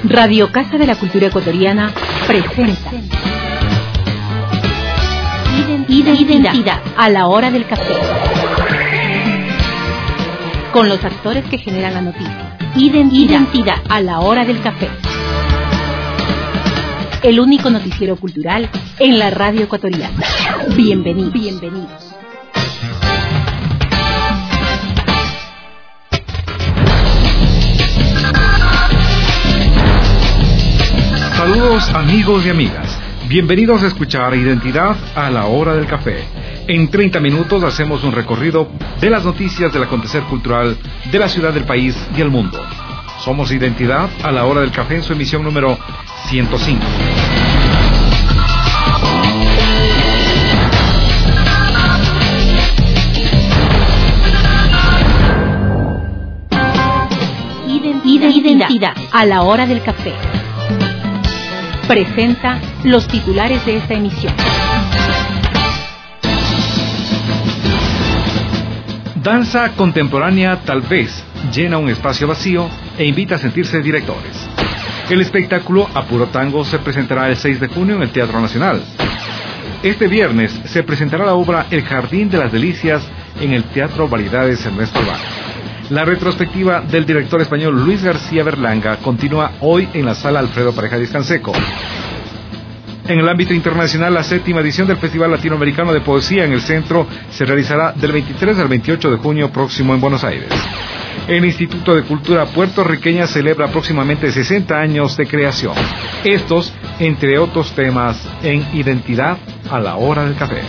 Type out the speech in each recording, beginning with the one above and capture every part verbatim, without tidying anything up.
Radio Casa de la Cultura Ecuatoriana presenta Identidad, Identidad a la hora del café, con los actores que generan la noticia. Identidad, Identidad a la hora del café, el único noticiero cultural en la radio ecuatoriana. Bienvenidos. Bienvenidos. Saludos amigos y amigas, bienvenidos a escuchar Identidad a la hora del café. En treinta minutos hacemos un recorrido de las noticias del acontecer cultural de la ciudad, del país y el mundo. Somos Identidad a la hora del café en su emisión número ciento cinco. Identidad a la hora del café presenta los titulares de esta emisión. Danza contemporánea tal vez llena un espacio vacío e invita a sentirse directores. El espectáculo Apuro Tango se presentará el seis de junio en el Teatro Nacional. Este viernes se presentará la obra El Jardín de las Delicias en el Teatro Variedades Ernesto Albán. La retrospectiva del director español Luis García Berlanga continúa hoy en la Sala Alfredo Pareja Discanseco. En el ámbito internacional, la séptima edición del Festival Latinoamericano de Poesía en el Centro se realizará del veintitrés al veintiocho de junio próximo en Buenos Aires. El Instituto de Cultura Puertorriqueña celebra próximamente sesenta años de creación. Estos, entre otros temas, en Identidad a la hora del café.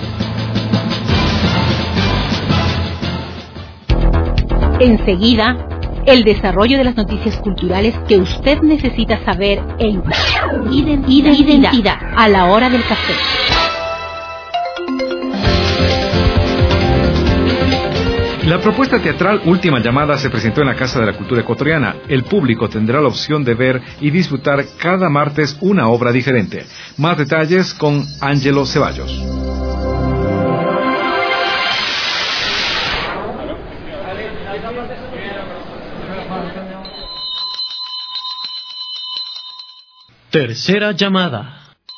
Enseguida, el desarrollo de las noticias culturales que usted necesita saber en Identidad, Identidad a la hora del café. La propuesta teatral Última Llamada se presentó en la Casa de la Cultura Ecuatoriana. El público tendrá la opción de ver y disfrutar cada martes una obra diferente. Más detalles con Ángelo Ceballos. Tercera llamada.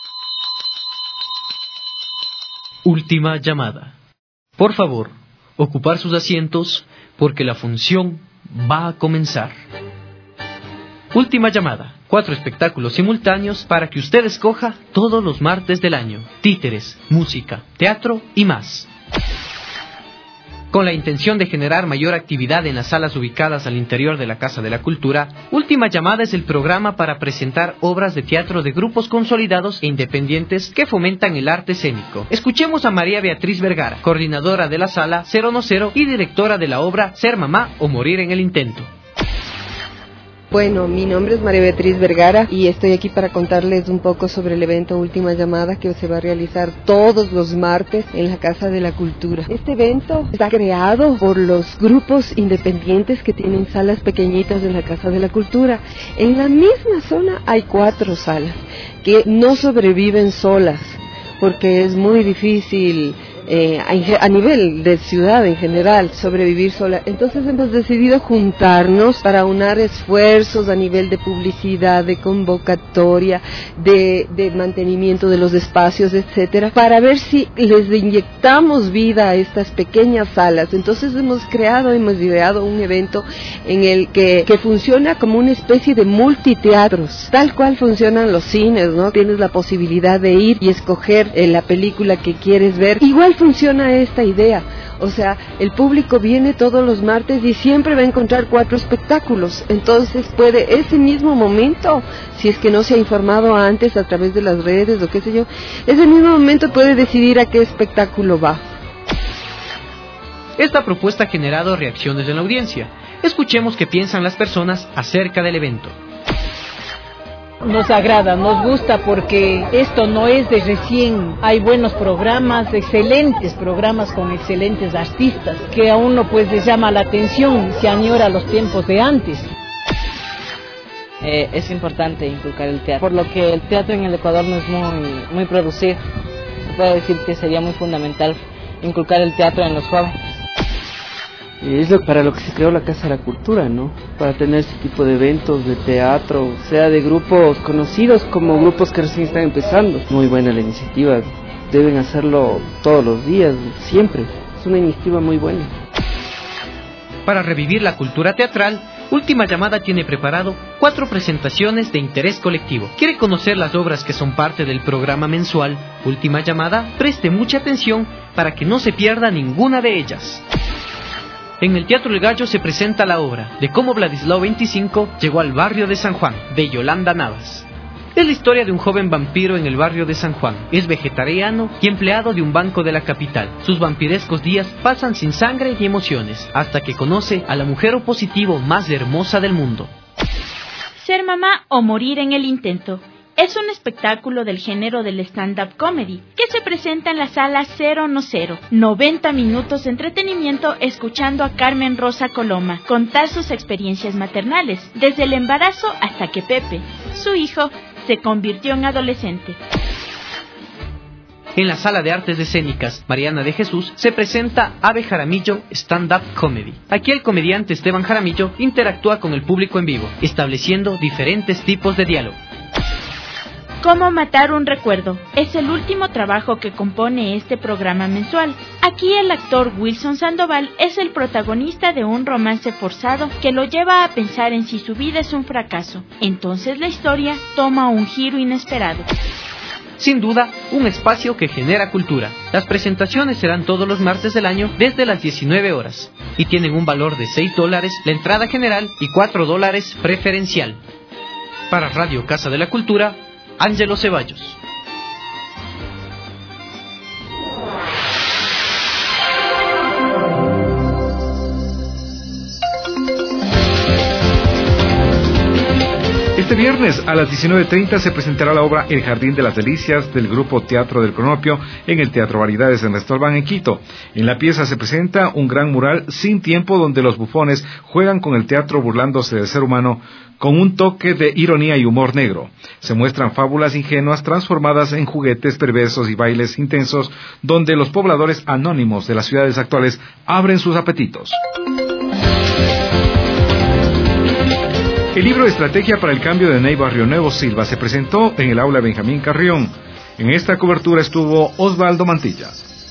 Última llamada. Por favor, ocupar sus asientos porque la función va a comenzar. Última llamada. Cuatro espectáculos simultáneos para que usted escoja todos los martes del año. Títeres, música, teatro y más. Con la intención de generar mayor actividad en las salas ubicadas al interior de la Casa de la Cultura, Última Llamada es el programa para presentar obras de teatro de grupos consolidados e independientes que fomentan el arte escénico. Escuchemos a María Beatriz Vergara, coordinadora de la sala cero uno cero y directora de la obra Ser Mamá o Morir en el Intento. Bueno, mi nombre es María Beatriz Vergara y estoy aquí para contarles un poco sobre el evento Última Llamada que se va a realizar todos los martes en la Casa de la Cultura. Este evento está creado por los grupos independientes que tienen salas pequeñitas en la Casa de la Cultura. En la misma zona hay cuatro salas que no sobreviven solas porque es muy difícil Eh, a, a nivel de ciudad en general, sobrevivir sola. Entonces hemos decidido juntarnos para unar esfuerzos a nivel de publicidad, de convocatoria, de, de mantenimiento de los espacios, etcétera, para ver si les inyectamos vida a estas pequeñas salas. Entonces hemos creado, hemos ideado un evento en el que, que funciona como una especie de multiteatros, tal cual funcionan los cines, ¿no? Tienes la posibilidad de ir y escoger eh, la película que quieres ver. Igual funciona esta idea, o sea, el público viene todos los martes y siempre va a encontrar cuatro espectáculos, entonces puede ese mismo momento, si es que no se ha informado antes a través de las redes o qué sé yo, ese mismo momento puede decidir a qué espectáculo va. Esta propuesta ha generado reacciones en la audiencia. Escuchemos qué piensan las personas acerca del evento. Nos agrada, nos gusta porque esto no es de recién, hay buenos programas, excelentes programas con excelentes artistas que a uno pues les llama la atención, se añora los tiempos de antes. Eh, es importante inculcar el teatro, por lo que el teatro en el Ecuador no es muy, muy producido. Se puede decir que sería muy fundamental inculcar el teatro en los jóvenes. Es lo, para lo que se creó la Casa de la Cultura, ¿no? Para tener ese tipo de eventos de teatro, sea de grupos conocidos como grupos que recién están empezando. Muy buena la iniciativa, deben hacerlo todos los días, siempre. Es una iniciativa muy buena. Para revivir la cultura teatral, Última Llamada tiene preparado cuatro presentaciones de interés colectivo. ¿Quiere conocer las obras que son parte del programa mensual Última Llamada? Preste mucha atención para que no se pierda ninguna de ellas. En el Teatro El Gallo se presenta la obra de cómo Vladislao veinticinco llegó al barrio de San Juan, de Yolanda Navas. Es la historia de un joven vampiro en el barrio de San Juan. Es vegetariano y empleado de un banco de la capital. Sus vampirescos días pasan sin sangre y emociones, hasta que conoce a la mujer opositivo más hermosa del mundo. Ser mamá o morir en el intento. Es un espectáculo del género del stand-up comedy que se presenta en la sala Cero No Cero. noventa minutos de entretenimiento escuchando a Carmen Rosa Coloma contar sus experiencias maternales, desde el embarazo hasta que Pepe, su hijo, se convirtió en adolescente. En la Sala de Artes Escénicas Mariana de Jesús se presenta Ave Jaramillo Stand-Up Comedy. Aquí el comediante Esteban Jaramillo interactúa con el público en vivo, estableciendo diferentes tipos de diálogo. Cómo matar un recuerdo. Es el último trabajo que compone este programa mensual. Aquí el actor Wilson Sandoval es el protagonista de un romance forzado que lo lleva a pensar en si su vida es un fracaso. Entonces la historia toma un giro inesperado. Sin duda, un espacio que genera cultura. Las presentaciones serán todos los martes del año desde las diecinueve horas y tienen un valor de seis dólares la entrada general y cuatro dólares preferencial. Para Radio Casa de la Cultura, Ángelo Ceballos. Este viernes a las diecinueve treinta se presentará la obra El Jardín de las Delicias del grupo Teatro del Cronopio en el Teatro Variedades en Restaurant en Quito. En la pieza se presenta un gran mural sin tiempo donde los bufones juegan con el teatro burlándose del ser humano con un toque de ironía y humor negro. Se muestran fábulas ingenuas transformadas en juguetes perversos y bailes intensos donde los pobladores anónimos de las ciudades actuales abren sus apetitos. El libro Estrategia para el Cambio de Ney Barrio Nuevo Silva se presentó en el aula Benjamín Carrión. En esta cobertura estuvo Osvaldo Mantilla.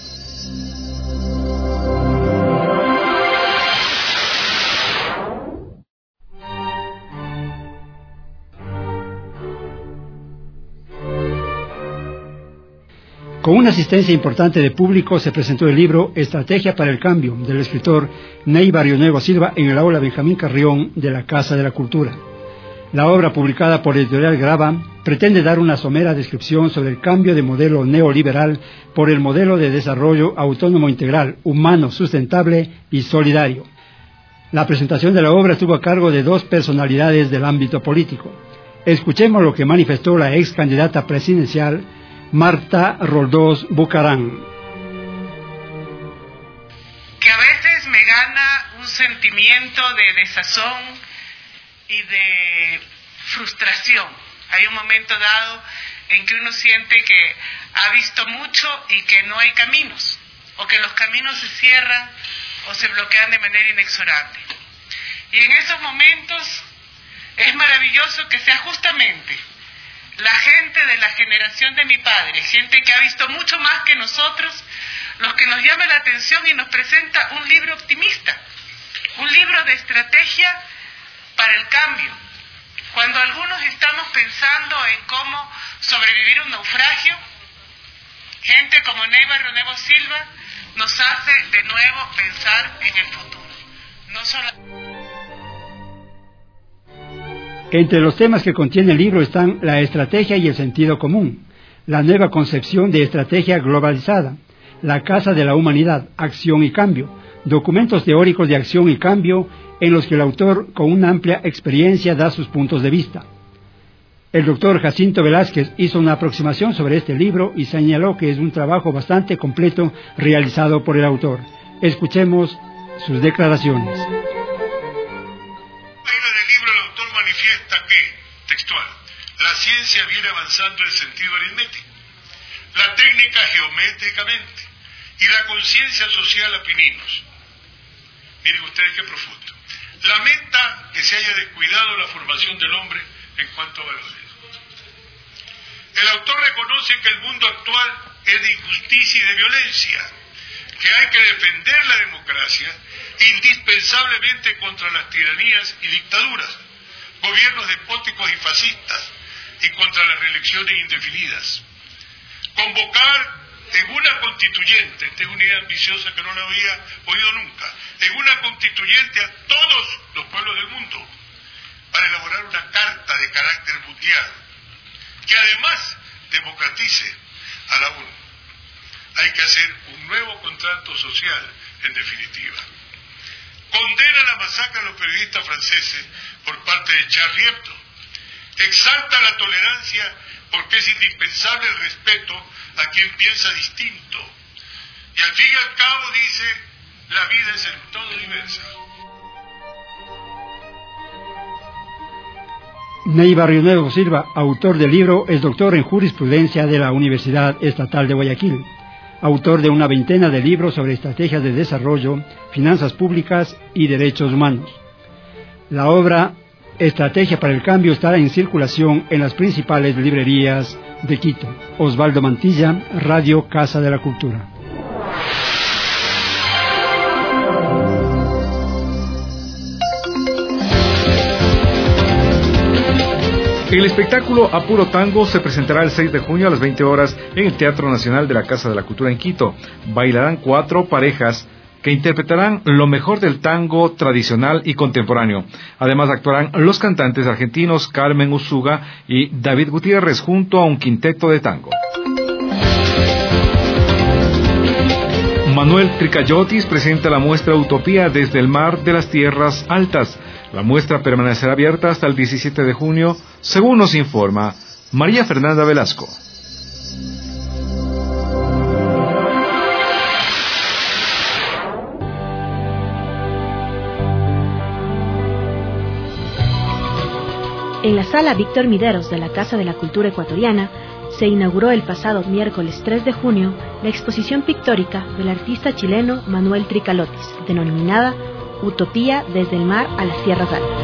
Con una asistencia importante de público se presentó el libro Estrategia para el Cambio del escritor Ney Barrio Nuevo Silva en el aula Benjamín Carrión de la Casa de la Cultura. La obra, publicada por Editorial Grava, pretende dar una somera descripción sobre el cambio de modelo neoliberal por el modelo de desarrollo autónomo integral, humano, sustentable y solidario. La presentación de la obra estuvo a cargo de dos personalidades del ámbito político. Escuchemos lo que manifestó la ex candidata presidencial Marta Roldós Bucarán. Que a veces me gana un sentimiento de desazón y de frustración. Hay un momento dado en que uno siente que ha visto mucho y que no hay caminos, o que los caminos se cierran o se bloquean de manera inexorable. Y en esos momentos es maravilloso que sea justamente la gente de la generación de mi padre, gente que ha visto mucho más que nosotros, los que nos llama la atención y nos presenta un libro optimista, un libro de estrategia para el cambio. Cuando algunos estamos pensando en cómo sobrevivir un naufragio, gente como Ney Barrio Nuevo Silva nos hace de nuevo pensar en el futuro. No solo... Entre los temas que contiene el libro están la estrategia y el sentido común, la nueva concepción de estrategia globalizada, la Casa de la Humanidad, acción y cambio, documentos teóricos de acción y cambio en los que el autor, con una amplia experiencia, da sus puntos de vista. El doctor Jacinto Velázquez hizo una aproximación sobre este libro y señaló que es un trabajo bastante completo realizado por el autor. Escuchemos sus declaraciones. Manifiesta que, textual, la ciencia viene avanzando en sentido aritmético, la técnica geométricamente y la conciencia social a pininos. Miren ustedes qué profundo. Lamenta que se haya descuidado la formación del hombre en cuanto a valores. El autor reconoce que el mundo actual es de injusticia y de violencia, que hay que defender la democracia indispensablemente contra las tiranías y dictaduras, gobiernos despóticos y fascistas, y contra las reelecciones indefinidas. Convocar en una constituyente, esta es una idea ambiciosa que no la había oído nunca, en una constituyente a todos los pueblos del mundo, para elaborar una carta de carácter mundial, que además democratice a la ONU. Hay que hacer un nuevo contrato social, en definitiva. Condena la masacre a los periodistas franceses por parte de Charlie Hebdo. Exalta la tolerancia porque es indispensable el respeto a quien piensa distinto. Y al fin y al cabo dice, la vida es en todo diversa. Ney Barrionuevo Silva, autor del libro, es doctor en jurisprudencia de la Universidad Estatal de Guayaquil, autor de una veintena de libros sobre estrategias de desarrollo, finanzas públicas y derechos humanos. La obra Estrategia para el Cambio estará en circulación en las principales librerías de Quito. Osvaldo Mantilla, Radio Casa de la Cultura. El espectáculo A Puro Tango se presentará el seis de junio a las veinte horas en el Teatro Nacional de la Casa de la Cultura en Quito. Bailarán cuatro parejas que interpretarán lo mejor del tango tradicional y contemporáneo. Además actuarán los cantantes argentinos Carmen Usuga y David Gutiérrez junto a un quinteto de tango. Manuel Tricayotis presenta la muestra Utopía desde el mar de las tierras altas. La muestra permanecerá abierta hasta el diecisiete de junio, según nos informa María Fernanda Velasco. En la sala Víctor Mideros de la Casa de la Cultura Ecuatoriana se inauguró el pasado miércoles tres de junio la exposición pictórica del artista chileno Manuel Tricalotis, denominada Utopía desde el mar a las tierras altas.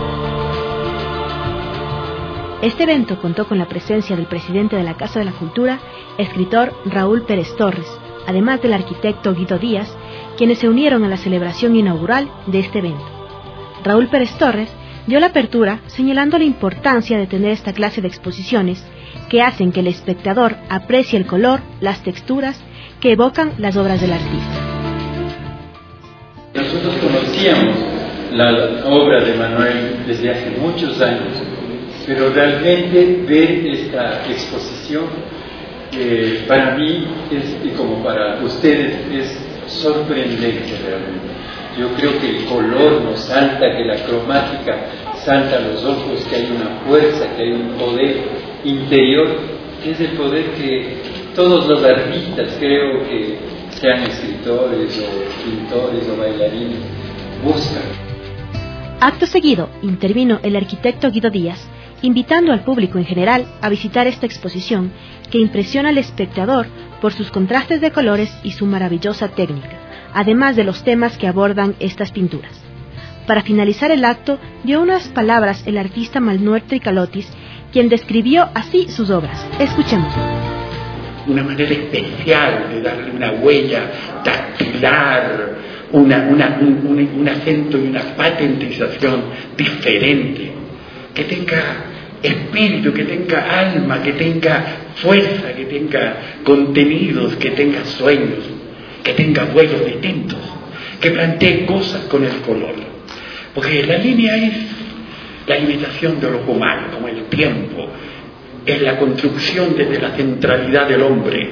Este evento contó con la presencia del presidente de la Casa de la Cultura, escritor Raúl Pérez Torres, además del arquitecto Guido Díaz, quienes se unieron a la celebración inaugural de este evento. Raúl Pérez Torres dio la apertura señalando la importancia de tener esta clase de exposiciones que hacen que el espectador aprecie el color, las texturas que evocan las obras del artista. Nosotros conocíamos la obra de Manuel desde hace muchos años, pero realmente ver esta exposición eh, para mí es, y como para ustedes es sorprendente realmente. Yo creo que el color nos salta, que la cromática salta a los ojos, que hay una fuerza, que hay un poder interior, que es el poder que todos los artistas, creo que sean escritores o pintores o bailarines, buscan. Acto seguido, intervino el arquitecto Guido Díaz, invitando al público en general a visitar esta exposición que impresiona al espectador por sus contrastes de colores y su maravillosa técnica, además de los temas que abordan estas pinturas. Para finalizar el acto, dio unas palabras el artista Manuel Tricalotis, quien describió así sus obras. Escuchemos. Una manera especial de darle una huella dactilar, una, una, un, un, un acento y una patentización diferente, que tenga espíritu, que tenga alma, que tenga fuerza, que tenga contenidos, que tenga sueños, que tenga vuelos distintos, que plantee cosas con el color. Porque la línea es la imitación de lo humano, como el tiempo, es la construcción desde la centralidad del hombre.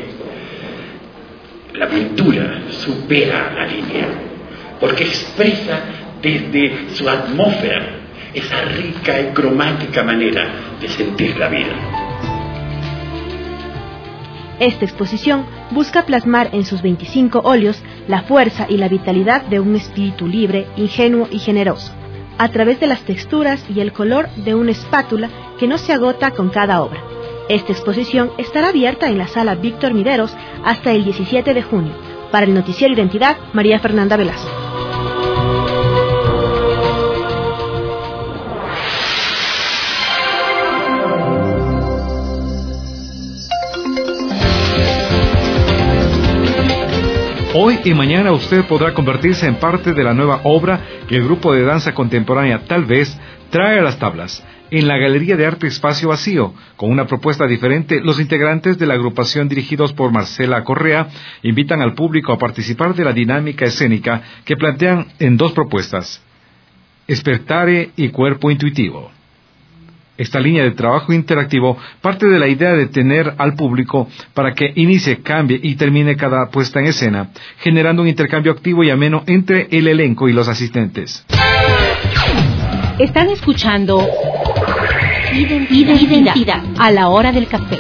La pintura supera la línea, porque expresa desde su atmósfera esa rica y cromática manera de sentir la vida. Esta exposición busca plasmar en sus veinticinco óleos la fuerza y la vitalidad de un espíritu libre, ingenuo y generoso, a través de las texturas y el color de una espátula que no se agota con cada obra. Esta exposición estará abierta en la sala Víctor Mideros hasta el diecisiete de junio. Para el Noticiero Identidad, María Fernanda Velasco. Hoy y mañana usted podrá convertirse en parte de la nueva obra que el grupo de danza contemporánea Tal Vez trae a las tablas. En la Galería de Arte Espacio Vacío, con una propuesta diferente, los integrantes de la agrupación dirigidos por Marcela Correa invitan al público a participar de la dinámica escénica que plantean en dos propuestas: Espertare y Cuerpo Intuitivo. Esta línea de trabajo interactivo parte de la idea de tener al público para que inicie, cambie y termine cada puesta en escena, generando un intercambio activo y ameno entre el elenco y los asistentes. Están escuchando Identidad, Identidad a la hora del café.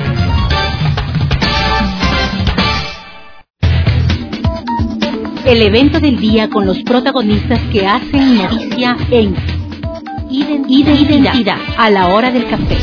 El evento del día con los protagonistas que hacen noticia en Identidad, Identidad a la hora del café.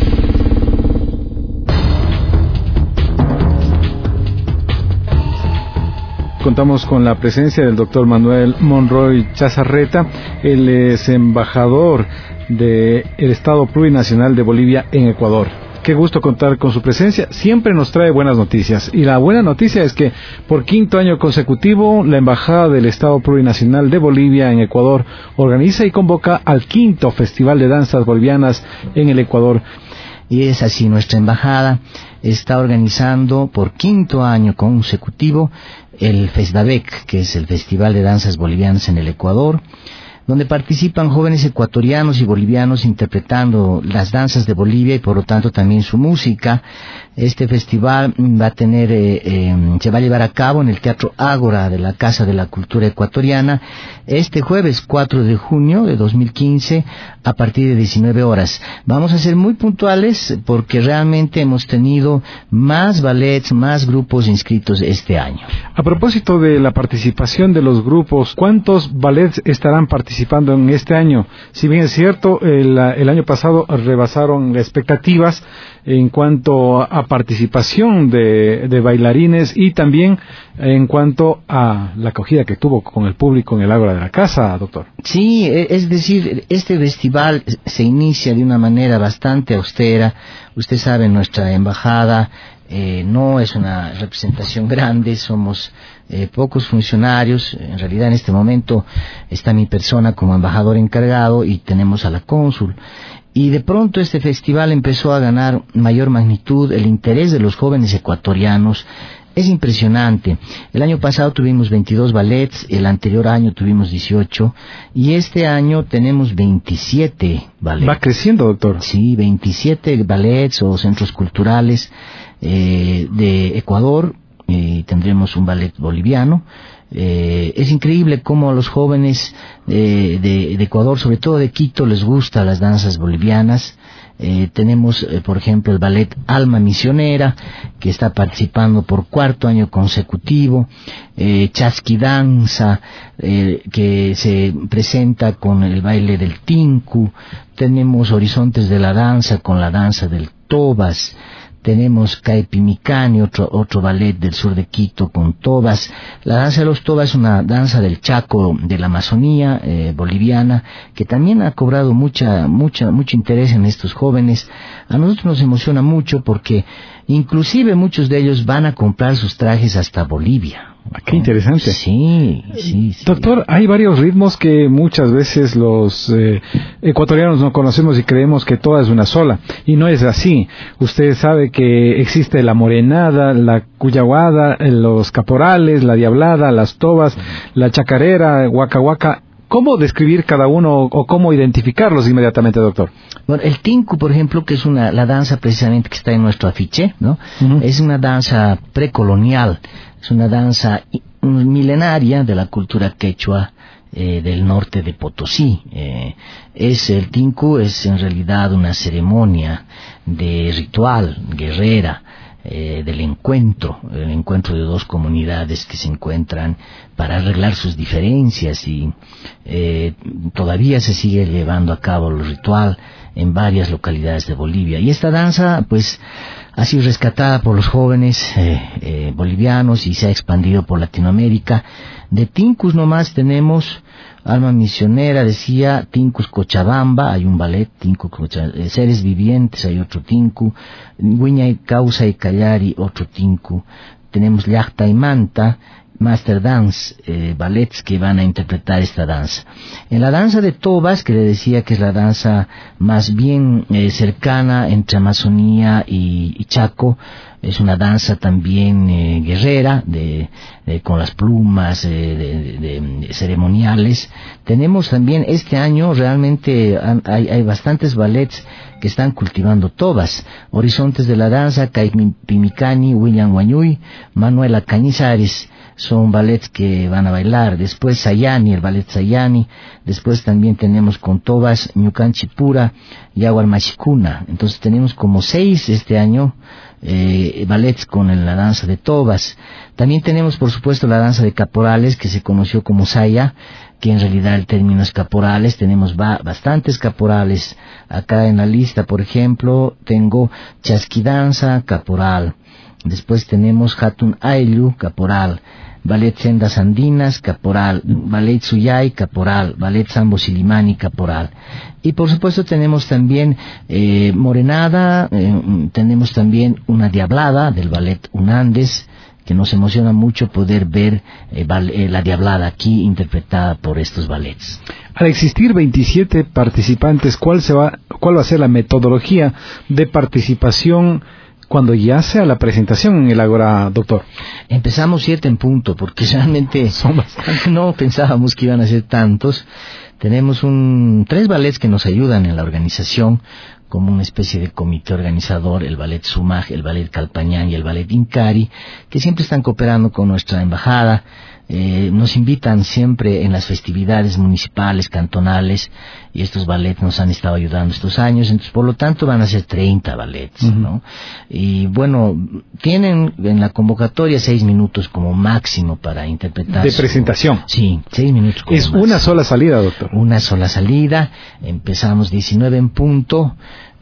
Contamos con la presencia del doctor Manuel Monroy Chazarreta. Él es embajador del Estado Plurinacional de Bolivia en Ecuador. Qué gusto contar con su presencia. Siempre nos trae buenas noticias. Y la buena noticia es que por quinto año consecutivo, la Embajada del Estado Plurinacional de Bolivia en Ecuador organiza y convoca al quinto Festival de Danzas Bolivianas en el Ecuador. Y es así, nuestra embajada está organizando por quinto año consecutivo el FESDABEC, que es el Festival de Danzas Bolivianas en el Ecuador, donde participan jóvenes ecuatorianos y bolivianos interpretando las danzas de Bolivia y por lo tanto también su música. Este festival va a tener, eh, eh, se va a llevar a cabo en el Teatro Ágora de la Casa de la Cultura Ecuatoriana este jueves cuatro de junio de dos mil quince a partir de diecinueve horas. Vamos a ser muy puntuales porque realmente hemos tenido más ballets, más grupos inscritos este año. A propósito de la participación de los grupos, ¿cuántos ballets estarán participando en este año? Si bien es cierto, el, el año pasado rebasaron expectativas en cuanto a participación de, de bailarines y también en cuanto a la acogida que tuvo con el público en el Ágora de la Casa, doctor. Sí, es decir, este festival se inicia de una manera bastante austera. Usted sabe, nuestra embajada eh, no es una representación grande, somos eh, pocos funcionarios. En realidad en este momento está mi persona como embajador encargado y tenemos a la cónsul. Y de pronto este festival empezó a ganar mayor magnitud, el interés de los jóvenes ecuatorianos es impresionante. El año pasado tuvimos veintidós ballets, el anterior año tuvimos dieciocho y este año tenemos veintisiete ballets. Va creciendo, doctor. Sí, veintisiete ballets o centros culturales eh, de Ecuador, y tendremos un ballet boliviano. Eh, es increíble cómo a los jóvenes eh, de, de Ecuador, sobre todo de Quito, les gustan las danzas bolivianas. Eh, tenemos, eh, por ejemplo, el ballet Alma Misionera, que está participando por cuarto año consecutivo. Eh, Chasquidanza, eh, que se presenta con el baile del Tinku. Tenemos Horizontes de la Danza con la danza del Tobas. Tenemos Caipimicani, otro, otro ballet del sur de Quito con tobas. La danza de los tobas es una danza del Chaco, de la Amazonía eh, boliviana, que también ha cobrado mucha, mucha, mucho interés en estos jóvenes. A nosotros nos emociona mucho porque inclusive muchos de ellos van a comprar sus trajes hasta Bolivia. Qué interesante. Sí, sí, sí. Doctor, hay varios ritmos que muchas veces los eh, ecuatorianos no conocemos y creemos que toda es una sola. Y no es así. Usted sabe que existe la morenada, la cuyaguada, los caporales, la diablada, las tobas, la chacarera, huaca huaca. ¿Cómo describir cada uno o cómo identificarlos inmediatamente, doctor? Bueno, el Tinku, por ejemplo, que es una la danza precisamente que está en nuestro afiche, ¿no? Uh-huh. Es una danza precolonial, es una danza milenaria de la cultura quechua eh, del norte de Potosí. Eh, es el Tinku es en realidad una ceremonia de ritual guerrera. Eh, del encuentro, el encuentro de dos comunidades que se encuentran para arreglar sus diferencias y eh, todavía se sigue llevando a cabo el ritual en varias localidades de Bolivia. Y esta danza pues ha sido rescatada por los jóvenes eh, eh, bolivianos y se ha expandido por Latinoamérica. De Tinkus nomás tenemos Alma Misionera, decía, Tinkus Cochabamba, hay un ballet, Tinkus Cochabamba, Seres Vivientes, hay otro Tinku, Huiña y Causa y Callari, otro Tinku, tenemos Llacta y Manta, Master Dance, eh, ballets que van a interpretar esta danza. En la danza de Tobas, que le decía que es la danza más bien eh, cercana entre Amazonía y, y Chaco, es una danza también eh, guerrera, de, de, con las plumas eh, de, de, de ceremoniales. Tenemos también este año, realmente hay, hay bastantes ballets que están cultivando Tobas. Horizontes de la Danza, Caipimicani, William Guañuy, Manuela Cañizares, son ballets que van a bailar. Después Sayani, el ballet Sayani. Después también tenemos con Tobas, Ñucanchipura, Yaguar Machicuna. Entonces tenemos como seis este año eh, ballets con la danza de Tobas. También tenemos, por supuesto, la danza de caporales, que se conoció como Saya, que en realidad el término es caporales. Tenemos ba bastantes caporales. Acá en la lista, por ejemplo, tengo Chasquidanza, caporal. Después tenemos Hatun Ayllu, caporal. Ballet Sendas Andinas, caporal. Ballet Suyay, caporal. Ballet Sambo Silimani, caporal. Y por supuesto tenemos también eh, Morenada, eh, tenemos también una Diablada del ballet Unandes, que nos emociona mucho poder ver eh, eh, la Diablada aquí interpretada por estos ballets. Al existir veintisiete participantes, ¿cuál, se va, ¿cuál va a ser la metodología de participación cuando ya sea la presentación en el Ágora, doctor? Empezamos siete en punto, porque realmente no pensábamos que iban a ser tantos. Tenemos un tres ballets que nos ayudan en la organización, como una especie de comité organizador, el ballet Sumaj, el ballet Calpañán y el ballet Incari, que siempre están cooperando con nuestra embajada. Eh, nos invitan siempre en las festividades municipales, cantonales, y estos ballets nos han estado ayudando estos años. Entonces, por lo tanto, van a ser treinta ballets, uh-huh. ¿no? Y bueno, tienen en la convocatoria seis minutos como máximo para interpretar. ¿De presentación? Su... Sí, seis minutos como ¿Es máximo. Una sola salida, doctor? Una sola salida. Empezamos diecinueve en punto.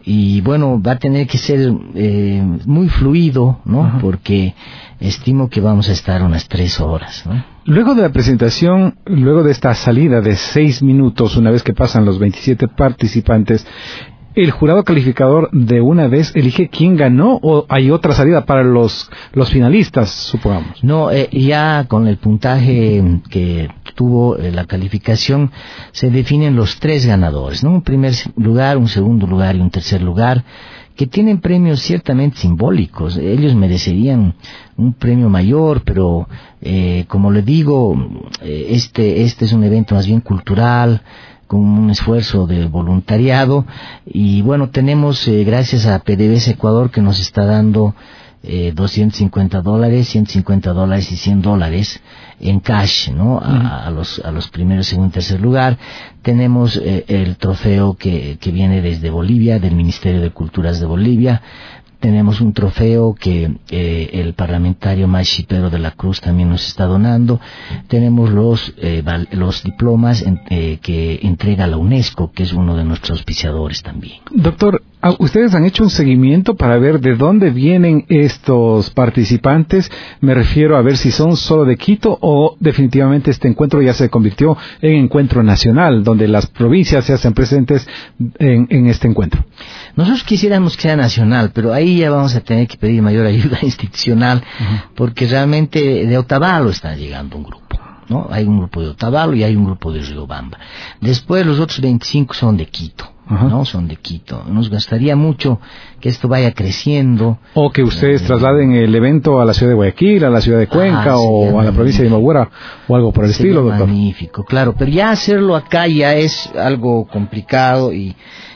Y bueno, va a tener que ser eh, muy fluido, ¿no? Uh-huh. Porque estimo que vamos a estar unas tres horas, ¿no? Luego de la presentación, luego de esta salida de seis minutos, una vez que pasan los veintisiete participantes, ¿el jurado calificador de una vez elige quién ganó o hay otra salida para los los finalistas, supongamos? No, eh, ya con el puntaje que tuvo eh, la calificación se definen los tres ganadores, ¿no? Un primer lugar, un segundo lugar y un tercer lugar, que tienen premios ciertamente simbólicos. Ellos merecerían un premio mayor, pero eh, como le digo, eh, este este es un evento más bien cultural, con un esfuerzo de voluntariado, y bueno, tenemos eh, gracias a P D V S Ecuador, que nos está dando eh, doscientos cincuenta dólares, ciento cincuenta dólares y cien dólares en cash, ¿no? A, uh-huh. a los a los primeros, segundo y tercer lugar. Tenemos eh, el trofeo que, que viene desde Bolivia, del Ministerio de Culturas de Bolivia. Tenemos un trofeo que eh, el parlamentario Machi Pedro de la Cruz también nos está donando. Tenemos los eh, los diplomas en, eh, que entrega la UNESCO, que es uno de nuestros auspiciadores también. Doctor, ¿ustedes han hecho un seguimiento para ver de dónde vienen estos participantes? Me refiero a ver si son solo de Quito o definitivamente este encuentro ya se convirtió en encuentro nacional, donde las provincias se hacen presentes en, en este encuentro. Nosotros quisiéramos que sea nacional, pero ahí ya vamos a tener que pedir mayor ayuda institucional, uh-huh. porque realmente de Otavalo está llegando un grupo, ¿no? Hay un grupo de Otavalo y hay un grupo de Riobamba. Después los otros veinticinco son de Quito, uh-huh. ¿no? Son de Quito. Nos gustaría mucho que esto vaya creciendo. O que ustedes eh, trasladen el evento a la ciudad de Guayaquil, a la ciudad de Cuenca, ah, o a la provincia de Imbabura, o algo por el estilo, doctor. Magnífico, claro, pero ya hacerlo acá ya es algo complicado y...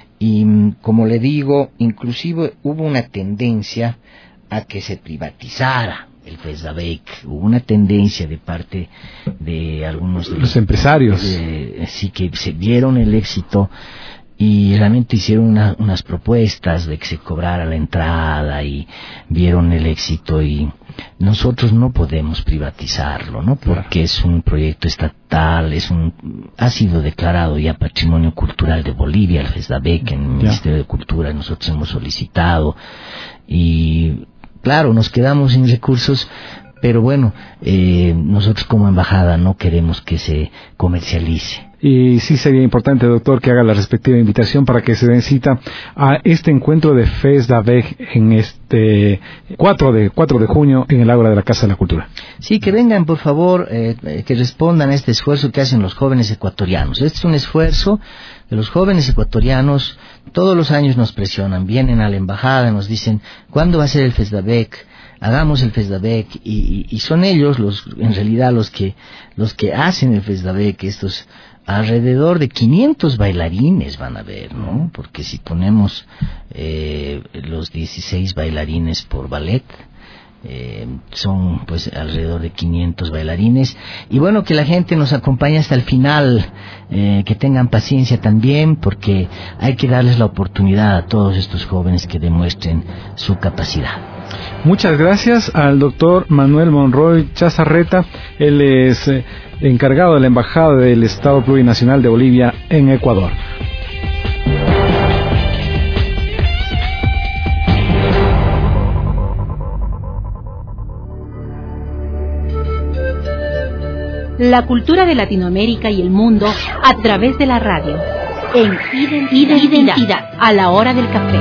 Y como le digo, inclusive hubo una tendencia a que se privatizara el FESDABEC. Hubo una tendencia de parte de algunos de los, los empresarios. Eh, sí, que se vieron el éxito y realmente hicieron una, unas propuestas de que se cobrara la entrada y vieron el éxito, y nosotros no podemos privatizarlo, ¿no? Porque claro. Es un proyecto estatal, es un ha sido declarado ya Patrimonio Cultural de Bolivia, el FESDABEC, en el Ministerio de Cultura. Nosotros hemos solicitado y claro, nos quedamos sin recursos, pero bueno, eh, nosotros como embajada no queremos que se comercialice. y sí sería importante, doctor, que haga la respectiva invitación para que se den cita a este encuentro de FESDAVEC en este cuatro de junio en el Ágora de la Casa de la Cultura. Sí, que vengan, por favor, eh, que respondan a este esfuerzo que hacen los jóvenes ecuatorianos. Este es un esfuerzo que los jóvenes ecuatorianos todos los años nos presionan, vienen a la embajada, nos dicen, ¿cuándo va a ser el FESDAVEC? Hagamos el FESDAVEC, y, y, y son ellos los, en realidad, los que, los que hacen el FESDAVEC. Estos alrededor de quinientos bailarines van a ver, ¿no? Porque si ponemos eh, los dieciséis bailarines por ballet, Eh, son pues alrededor de quinientos bailarines, y bueno, que la gente nos acompañe hasta el final, eh, que tengan paciencia también, porque hay que darles la oportunidad a todos estos jóvenes que demuestren su capacidad. Muchas gracias al doctor Manuel Monroy Chazarreta. Él es eh, encargado de la Embajada del Estado Plurinacional de Bolivia en Ecuador. La cultura de Latinoamérica y el mundo a través de la radio. En Identidad, Identidad a la hora del café.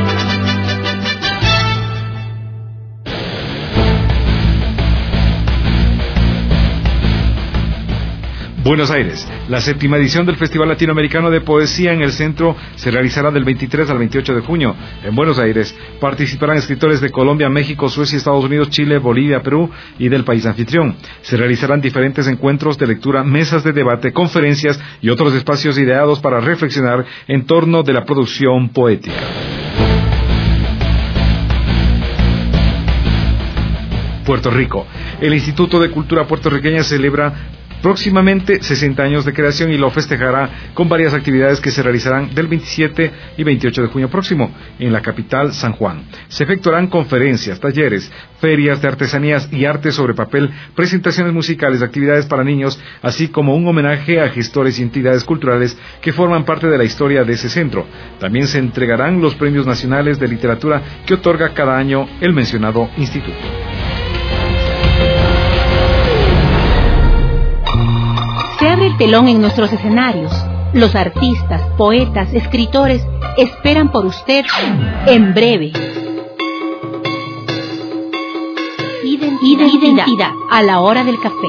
Buenos Aires. La séptima edición del Festival Latinoamericano de Poesía en el Centro se realizará del veintitrés al veintiocho de junio. En Buenos Aires participarán escritores de Colombia, México, Suecia, Estados Unidos, Chile, Bolivia, Perú y del país anfitrión. Se realizarán diferentes encuentros de lectura, mesas de debate, conferencias y otros espacios ideados para reflexionar en torno de la producción poética. Puerto Rico. El Instituto de Cultura Puertorriqueña celebra próximamente sesenta años de creación y lo festejará con varias actividades que se realizarán del veintisiete y veintiocho de junio próximo en la capital, San Juan. Se efectuarán conferencias, talleres, ferias de artesanías y arte sobre papel, presentaciones musicales, actividades para niños, así como un homenaje a gestores y entidades culturales que forman parte de la historia de ese centro. También se entregarán los premios nacionales de literatura que otorga cada año el mencionado instituto. Se abre el telón en nuestros escenarios. Los artistas, poetas, escritores esperan por usted en breve. Identidad, Identidad a la hora del café.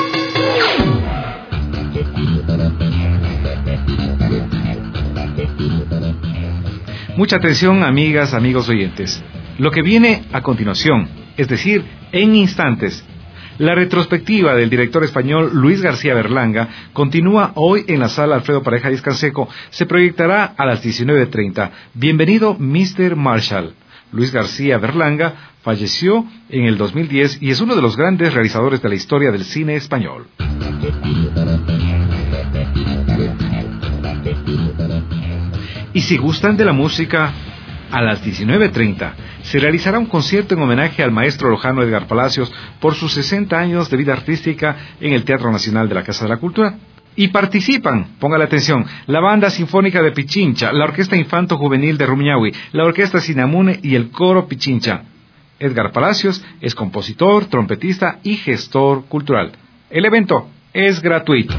Mucha atención, amigas, amigos oyentes. Lo que viene a continuación, es decir, en instantes, la retrospectiva del director español Luis García Berlanga continúa hoy en la sala Alfredo Pareja Díaz Canseco. Se proyectará a las diecinueve treinta. Bienvenido, mister Marshall. Luis García Berlanga falleció en el dos mil diez y es uno de los grandes realizadores de la historia del cine español. Y si gustan de la música, a las diecinueve treinta se realizará un concierto en homenaje al maestro lojano Edgar Palacios por sus sesenta años de vida artística en el Teatro Nacional de la Casa de la Cultura. Y participan, póngale atención, la Banda Sinfónica de Pichincha, la Orquesta Infanto Juvenil de Rumiñahui, la Orquesta Sinamune y el Coro Pichincha. Edgar Palacios es compositor, trompetista y gestor cultural. El evento es gratuito.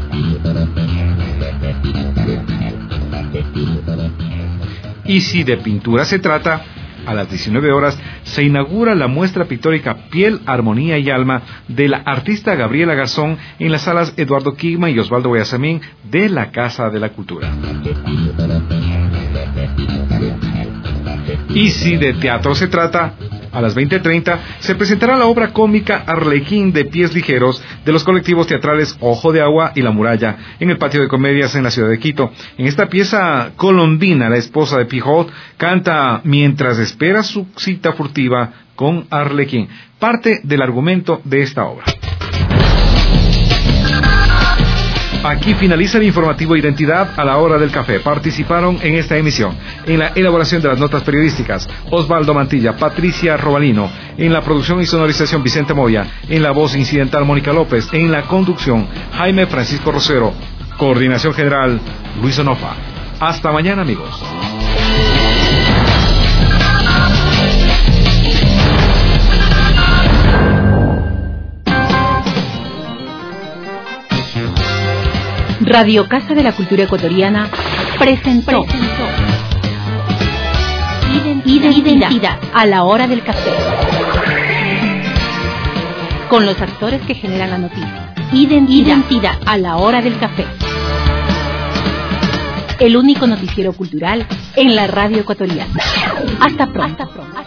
Y si de pintura se trata, a las diecinueve horas se inaugura la muestra pictórica Piel, Armonía y Alma de la artista Gabriela Garzón en las salas Eduardo Quigma y Osvaldo Guayasamín de la Casa de la Cultura. Y si de teatro se trata, a las veinte treinta se presentará la obra cómica Arlequín de Pies Ligeros de los colectivos teatrales Ojo de Agua y La Muralla en el Patio de Comedias en la ciudad de Quito. En esta pieza, Colombina, la esposa de Pijot, canta mientras espera su cita furtiva con Arlequín, parte del argumento de esta obra. Aquí finaliza el informativo Identidad a la hora del café. Participaron en esta emisión, en la elaboración de las notas periodísticas, Osvaldo Mantilla, Patricia Robalino, en la producción y sonorización Vicente Moya, en la voz incidental Mónica López, en la conducción Jaime Francisco Rosero, coordinación general Luis Onofa. Hasta mañana, amigos. Radio Casa de la Cultura Ecuatoriana presentó, presentó. Identidad, Identidad a la hora del café. Con los actores que generan la noticia. Identidad, Identidad a la hora del café. El único noticiero cultural en la radio ecuatoriana. Hasta pronto. Hasta pronto.